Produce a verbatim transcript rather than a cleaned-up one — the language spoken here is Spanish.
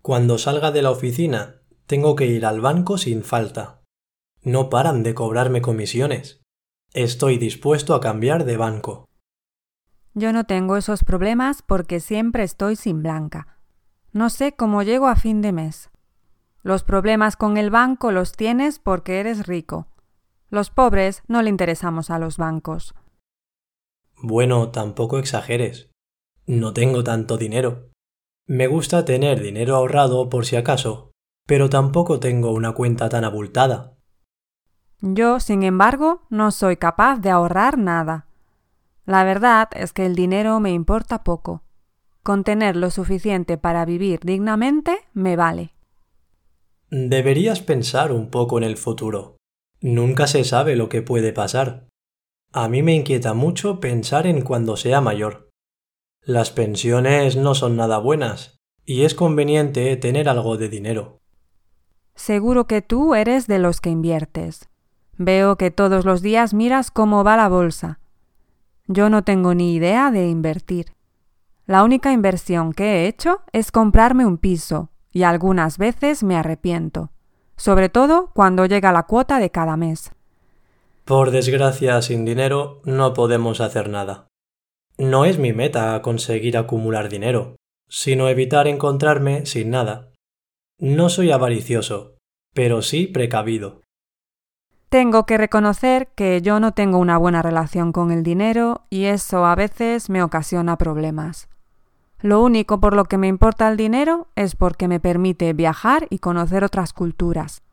Cuando salga de la oficina, tengo que ir al banco sin falta. No paran de cobrarme comisiones. Estoy dispuesto a cambiar de banco. Yo no tengo esos problemas porque siempre estoy sin Blanca. No sé cómo llego a fin de mes. Los problemas con el banco los tienes porque eres rico. Los pobres no le interesamos a los bancos. Bueno, tampoco exageres. No tengo tanto dinero. Me gusta tener dinero ahorrado por si acaso, pero tampoco tengo una cuenta tan abultada. Yo, sin embargo, no soy capaz de ahorrar nada. La verdad es que el dinero me importa poco. Con tener lo suficiente para vivir dignamente me vale. Deberías pensar un poco en el futuro. Nunca se sabe lo que puede pasar. A mí me inquieta mucho pensar en cuando sea mayor. Las pensiones no son nada buenas y es conveniente tener algo de dinero. Seguro que tú eres de los que inviertes. Veo que todos los días miras cómo va la bolsa. Yo no tengo ni idea de invertir. La única inversión que he hecho es comprarme un piso y algunas veces me arrepiento, sobre todo cuando llega la cuota de cada mes. Por desgracia, sin dinero no podemos hacer nada. No es mi meta conseguir acumular dinero, sino evitar encontrarme sin nada. No soy avaricioso, pero sí precavido. Tengo que reconocer que yo no tengo una buena relación con el dinero y eso a veces me ocasiona problemas. Lo único por lo que me importa el dinero es porque me permite viajar y conocer otras culturas.